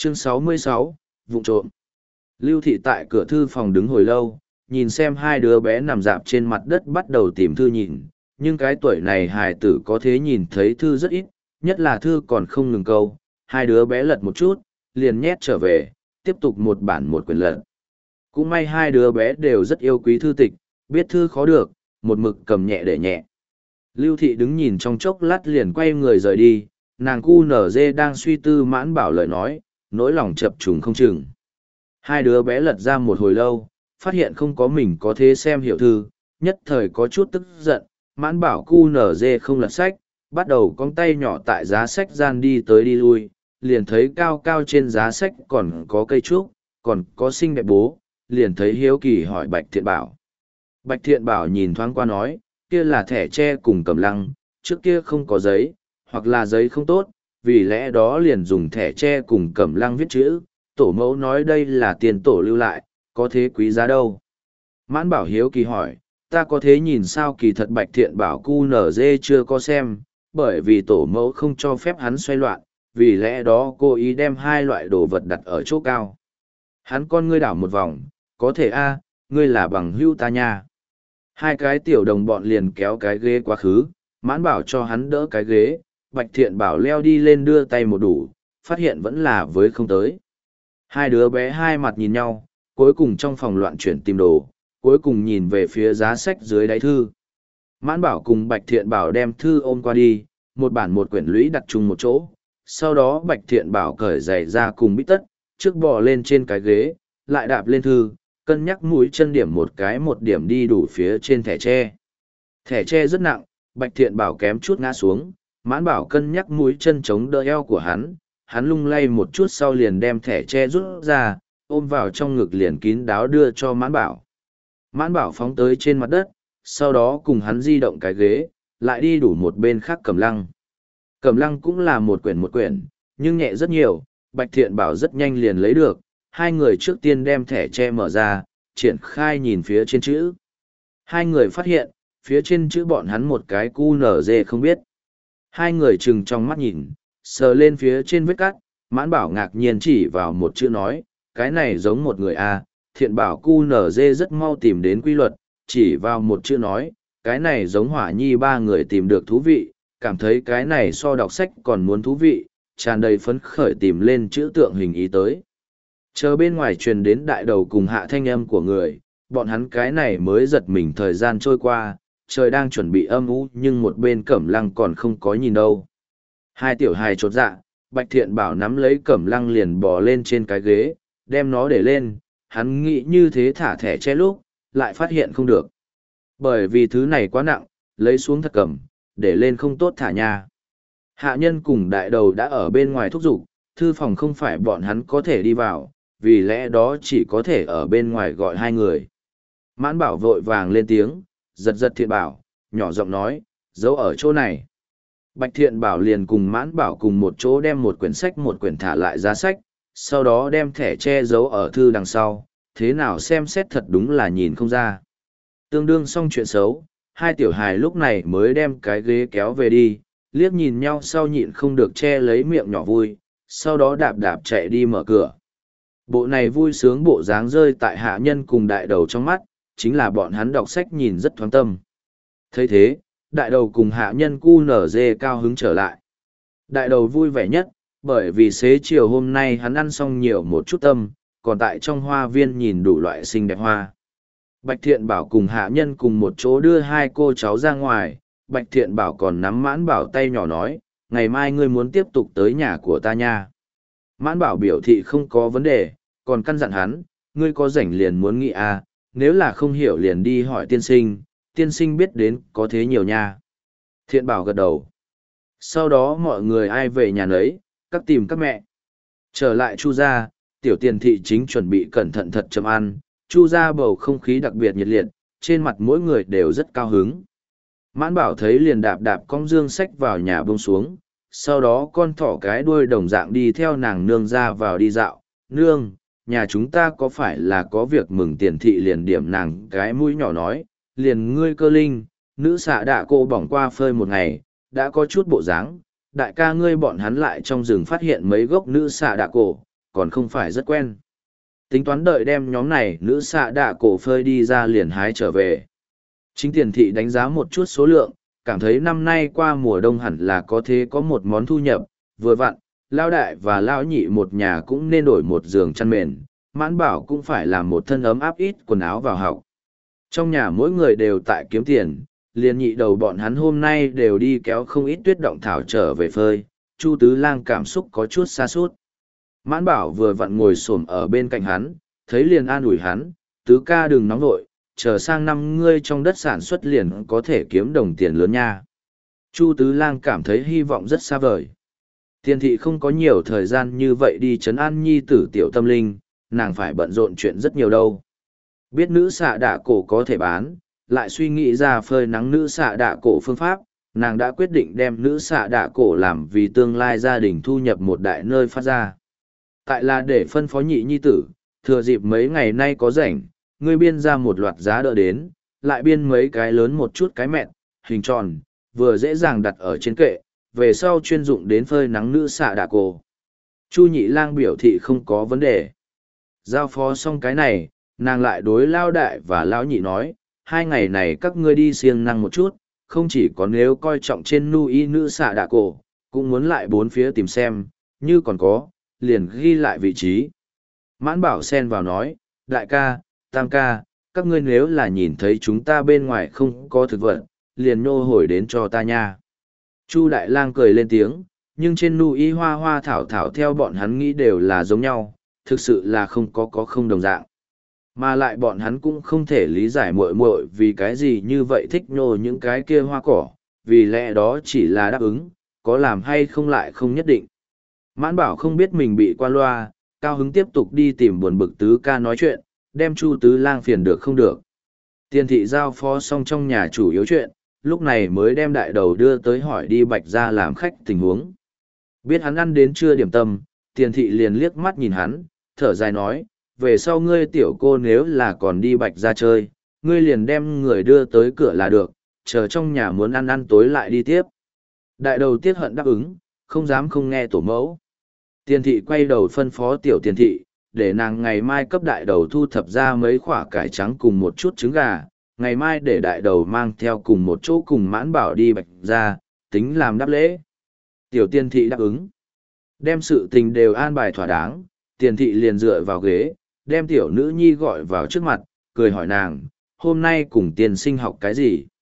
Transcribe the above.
Chương 66, vụ trộm. Lưu thị tại cửa thư phòng đứng hồi lâu, nhìn xem hai đứa bé nằm rạp trên mặt đất bắt đầu tìm thư nhìn, nhưng cái tuổi này hài tử có thế nhìn thấy thư rất ít, nhất là thư còn không ngừng câu, hai đứa bé lật một chút, liền nhét trở về, tiếp tục một bản một quyển lật. Cũng may hai đứa bé đều rất yêu quý thư tịch, biết thư khó được, một mực cầm nhẹ để nhẹ. Lưu thị đứng nhìn trong chốc lát liền quay người rời đi, nàng cu nở dê đang suy tư Mãn Bảo lời nói, nỗi lòng chập trùng không chừng. Hai đứa bé lật ra một hồi lâu, phát hiện không có mình có thế xem hiểu thư, nhất thời có chút tức giận, Mãn Bảo cu nở dê không lật sách, bắt đầu cong tay nhỏ tại giá sách gian đi tới đi lui, liền thấy cao cao trên giá sách còn có cây trúc, còn có xinh đẹp bố, liền thấy hiếu kỳ hỏi Bạch Thiện Bảo. Bạch Thiện Bảo nhìn thoáng qua nói, kia là thẻ tre cùng cầm lăng, trước kia không có giấy, hoặc là giấy không tốt, vì lẽ đó liền dùng thẻ tre cùng cầm lăng viết chữ, tổ mẫu nói đây là tiền tổ lưu lại, có thế quý giá đâu. Mãn Bảo hiếu kỳ hỏi, ta có thế nhìn sao kỳ thật Bạch Thiện Bảo cu nở dê chưa có xem, bởi vì tổ mẫu không cho phép hắn xoay loạn, vì lẽ đó cô ý đem hai loại đồ vật đặt ở chỗ cao. Hắn con ngươi đảo một vòng, có thể a, ngươi là bằng hữu ta nha. Hai cái tiểu đồng bọn liền kéo cái ghế quá khứ, Mãn Bảo cho hắn đỡ cái ghế, Bạch Thiện Bảo leo đi lên đưa tay một đủ, phát hiện vẫn là với không tới. Hai đứa bé hai mặt nhìn nhau, cuối cùng trong phòng loạn chuyển tìm đồ, cuối cùng nhìn về phía giá sách dưới đáy thư. Mãn Bảo cùng Bạch Thiện Bảo đem thư ôm qua đi, một bản một quyển lũy đặt chung một chỗ. Sau đó Bạch Thiện Bảo cởi giày ra cùng bít tất, trước bò lên trên cái ghế, lại đạp lên thư, cân nhắc mũi chân điểm một cái một điểm đi đủ phía trên thẻ tre. Thẻ tre rất nặng, Bạch Thiện Bảo kém chút ngã xuống, Mãn Bảo cân nhắc mũi chân chống đỡ eo của hắn lung lay một chút sau liền đem thẻ tre rút ra, ôm vào trong ngực liền kín đáo đưa cho Mãn Bảo. Mãn Bảo phóng tới trên mặt đất, sau đó cùng hắn di động cái ghế, lại đi đủ một bên khác cầm lăng. Cầm lăng cũng là một quyển, nhưng nhẹ rất nhiều, Bạch Thiện Bảo rất nhanh liền lấy được, hai người trước tiên đem thẻ tre mở ra, triển khai nhìn phía trên chữ. Hai người phát hiện, phía trên chữ bọn hắn một cái cu nở dê không biết. Hai người chừng trong mắt nhìn, sờ lên phía trên vết cắt, Mãn Bảo ngạc nhiên chỉ vào một chữ nói, cái này giống một người A, Thiện Bảo cu nở dê rất mau tìm đến quy luật, chỉ vào một chữ nói, cái này giống Hỏa Nhi ba người tìm được thú vị, cảm thấy cái này so đọc sách còn muốn thú vị, tràn đầy phấn khởi tìm lên chữ tượng hình ý tới. Chờ bên ngoài truyền đến đại đầu cùng hạ thanh âm của người, bọn hắn cái này mới giật mình thời gian trôi qua, trời đang chuẩn bị âm u nhưng một bên Cẩm Lăng còn không có nhìn đâu. Hai tiểu hài chột dạ, Bạch Thiện Bảo nắm lấy Cẩm Lăng liền bò lên trên cái ghế, đem nó để lên, hắn nghĩ như thế thả thẻ che lúc, lại phát hiện không được. Bởi vì thứ này quá nặng, lấy xuống thật cầm, để lên không tốt thả nhà. Hạ nhân cùng đại đầu đã ở bên ngoài thúc giục, thư phòng không phải bọn hắn có thể đi vào, vì lẽ đó chỉ có thể ở bên ngoài gọi hai người. Mãn Bảo vội vàng lên tiếng, giật giật Thiện Bảo, nhỏ giọng nói, giấu ở chỗ này. Bạch Thiện Bảo liền cùng Mãn Bảo cùng một chỗ đem một quyển sách một quyển thả lại giá sách, sau đó đem thẻ che giấu ở thư đằng sau, thế nào xem xét thật đúng là nhìn không ra. Tương đương xong chuyện xấu, hai tiểu hài lúc này mới đem cái ghế kéo về đi, liếc nhìn nhau sau nhịn không được che lấy miệng nhỏ vui, sau đó đạp đạp chạy đi mở cửa. Bộ này vui sướng bộ dáng rơi tại hạ nhân cùng đại đầu trong mắt, chính là bọn hắn đọc sách nhìn rất thoáng tâm. thấy thế, đại đầu cùng hạ nhân cu nở dê cao hứng trở lại. Đại đầu vui vẻ nhất, bởi vì xế chiều hôm nay hắn ăn xong nhiều một chút tâm, còn tại trong hoa viên nhìn đủ loại xinh đẹp hoa. Bạch Thiện Bảo cùng hạ nhân cùng một chỗ đưa hai cô cháu ra ngoài, Bạch Thiện Bảo còn nắm Mãn Bảo tay nhỏ nói, ngày mai ngươi muốn tiếp tục tới nhà của ta nha. Mãn Bảo biểu thị không có vấn đề, còn căn dặn hắn, ngươi có rảnh liền muốn nghĩ à, nếu là không hiểu liền đi hỏi tiên sinh biết đến có thế nhiều nha. Thiện Bảo gật đầu. Sau đó mọi người ai về nhà nấy, các tìm các mẹ. Trở lại Chu gia, tiểu tiền thị chính chuẩn bị cẩn thận thật chậm ăn, Chu gia bầu không khí đặc biệt nhiệt liệt, trên mặt mỗi người đều rất cao hứng. Mãn Bảo thấy liền đạp đạp con dương sách vào nhà bông xuống, sau đó con thỏ cái đuôi đồng dạng đi theo nàng nương ra vào đi dạo. Nương, nhà chúng ta có phải là có việc mừng tiền thị liền điểm nàng cái mũi nhỏ nói, liền ngươi Cơ Linh, nữ xạ đạ cô bỏng qua phơi một ngày, đã có chút bộ dáng. Đại ca ngươi bọn hắn lại trong rừng phát hiện mấy gốc nữ xạ đạ cổ, còn không phải rất quen. Tính toán đợi đem nhóm này nữ xạ đạ cổ phơi đi ra liền hái trở về. Chính tiền thị đánh giá một chút số lượng, cảm thấy năm nay qua mùa đông hẳn là có thế có một món thu nhập, vừa vặn, lao đại và lao nhị một nhà cũng nên đổi một giường chăn mền, mãn bảo cũng phải làm một thân ấm áp ít quần áo vào học. Trong nhà mỗi người đều tại kiếm tiền, liền nhị đầu bọn hắn hôm nay đều đi kéo không ít tuyết động thảo trở về phơi, Chu Tứ Lang cảm xúc có chút xa sút. Mãn bảo vừa vặn ngồi xổm ở bên cạnh hắn, thấy liền an ủi hắn, Tứ ca đừng nóng vội, chờ sang năm ngươi trong đất sản xuất liền có thể kiếm đồng tiền lớn nha. Chu Tứ Lang cảm thấy hy vọng rất xa vời. Tiền thị không có nhiều thời gian như vậy đi trấn an nhi tử tiểu tâm linh, nàng phải bận rộn chuyện rất nhiều đâu. Biết nữ xạ đạ cổ có thể bán, lại suy nghĩ ra phơi nắng nữ xạ đạ cổ phương pháp, nàng đã quyết định đem nữ xạ đạ cổ làm vì tương lai gia đình thu nhập một đại nơi phát ra. Tại là để phân phó nhị nhi tử, thừa dịp mấy ngày nay có rảnh, ngươi biên ra một loạt giá đỡ đến, lại biên mấy cái lớn một chút cái mẹn, hình tròn, vừa dễ dàng đặt ở trên kệ, về sau chuyên dụng đến phơi nắng nữ xạ đạ cổ. Chu Nhị Lang biểu thị không có vấn đề. Giao phó xong cái này, nàng lại đối lao đại và lão nhị nói, 2 ngày này các ngươi đi siêng năng một chút, không chỉ có nếu coi trọng trên nu y nữ xạ đạ cổ, cũng muốn lại bốn phía tìm xem, như còn có, liền ghi lại vị trí. Mãn Bảo xen vào nói, đại ca, tam ca, các ngươi nếu là nhìn thấy chúng ta bên ngoài không có thực vật, liền nô hồi đến cho ta nha. Chu Đại Lang cười lên tiếng, nhưng trên nu y hoa hoa thảo thảo theo bọn hắn nghĩ đều là giống nhau, thực sự là không có không đồng dạng. Mà lại bọn hắn cũng không thể lý giải muội muội vì cái gì như vậy thích nhô những cái kia hoa cỏ, vì lẽ đó chỉ là đáp ứng, có làm hay không lại không nhất định. Mãn Bảo không biết mình bị qua loa, cao hứng tiếp tục đi tìm buồn bực Tứ ca nói chuyện, đem Chu Tứ Lang phiền được không được. Tiền thị giao phó xong trong nhà chủ yếu chuyện, lúc này mới đem đại đầu đưa tới hỏi đi Bạch Gia làm khách tình huống. Biết hắn ăn đến chưa điểm tâm, tiền thị liền liếc mắt nhìn hắn, thở dài nói, về sau ngươi tiểu cô nếu là còn đi Bạch Gia chơi, ngươi liền đem người đưa tới cửa là được, chờ trong nhà muốn ăn ăn tối lại đi tiếp. Đại đầu tiếc hận đáp ứng, không dám không nghe tổ mẫu. Tiền thị quay đầu phân phó tiểu tiền thị, để nàng ngày mai cấp đại đầu thu thập ra mấy quả cải trắng cùng một chút trứng gà, ngày mai để đại đầu mang theo cùng một chỗ cùng Mãn Bảo đi Bạch Gia, tính làm đáp lễ. Tiểu tiền thị đáp ứng. Đem sự tình đều an bài thỏa đáng, tiền thị liền dựa vào ghế, đem tiểu nữ nhi gọi vào trước mặt, cười hỏi nàng, hôm nay cùng tiền sinh học cái gì?